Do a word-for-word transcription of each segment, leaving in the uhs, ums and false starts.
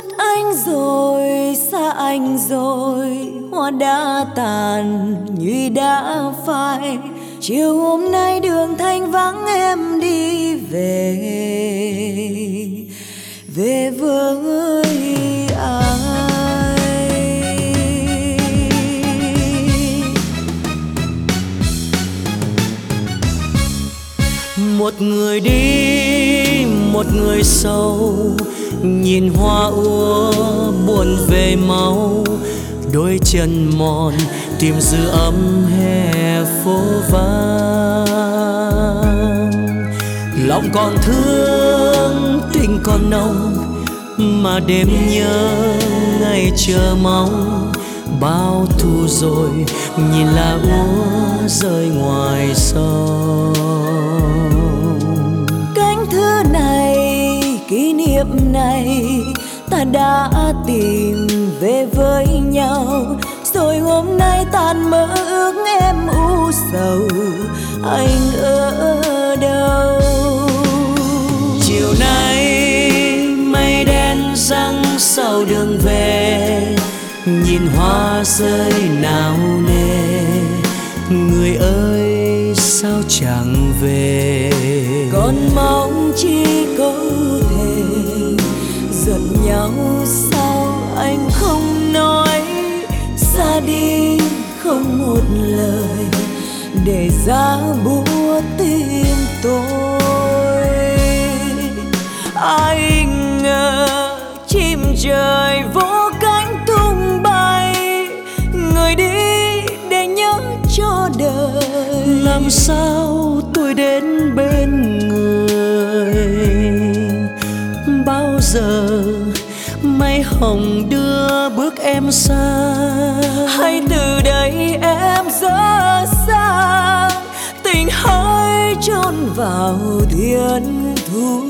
Mất anh rồi, xa anh rồi, hoa đã tàn, nhụy đã phai. Chiều hôm nay đường thanh vắng em đi về, về với ai. Một người đi, một người sầu, nhìn hoa úa buồn về mau. Đôi chân mòn tìm giữ ấm hè phố vắng. Lòng còn thương, tình còn nồng, mà đêm nhớ ngày chờ mong. Bao thu rồi nhìn lá úa rơi ngoài sông. Cánh thư này, kỷ niệm này, ta đã tìm về với nhau. Rồi hôm nay tan mơ ước em u sầu, anh ở đâu? Chiều nay mây đen giăng sau đường về, nhìn hoa rơi nào nề. Người ơi sao chẳng về? Còn mong chi có thể giận nhau sao anh không nói. Xa đi không một lời để giá búa tim tôi. Ai ngờ chim trời vỗ cánh tung bay, người đi để nhớ cho đời. Làm sao tôi đến bên người? Bao giờ mây hồng đưa bước em xa? Hay từ đây em dở dang, tình hỡi chôn vào thiên thu.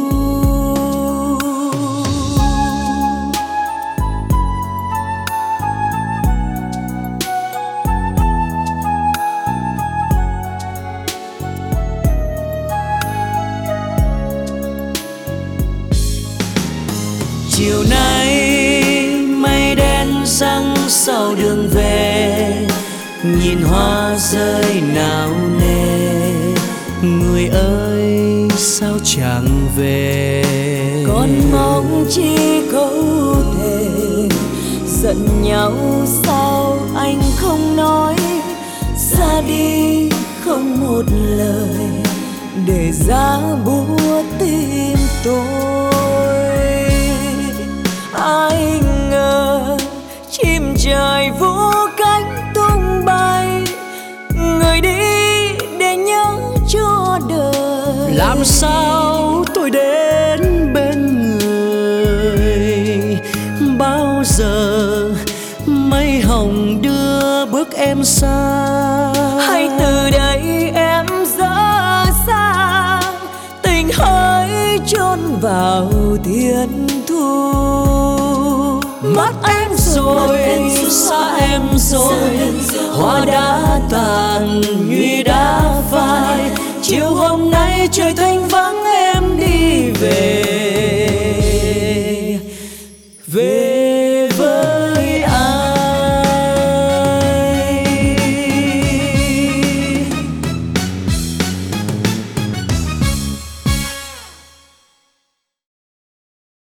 Chiều nay mây đen giăng sau đường về, nhìn hoa rơi nào nề. Người ơi sao chẳng về? Còn mong chi có thể giận nhau sao anh không nói. Ra đi không một lời để giá búa tim tôi. Ai ngờ chim trời vỗ cánh tung bay, người đi để nhớ cho đời. Làm sao tôi đến bên người? Bao giờ mây hồng đưa bước em xa? Hay từ đây em dở dang, tình hỡi chôn vào thiên thu. Mất em rồi, xa em rồi, hoa đã tàn, nhụy đã phai. Chiều hôm nay trời thanh vắng em đi về,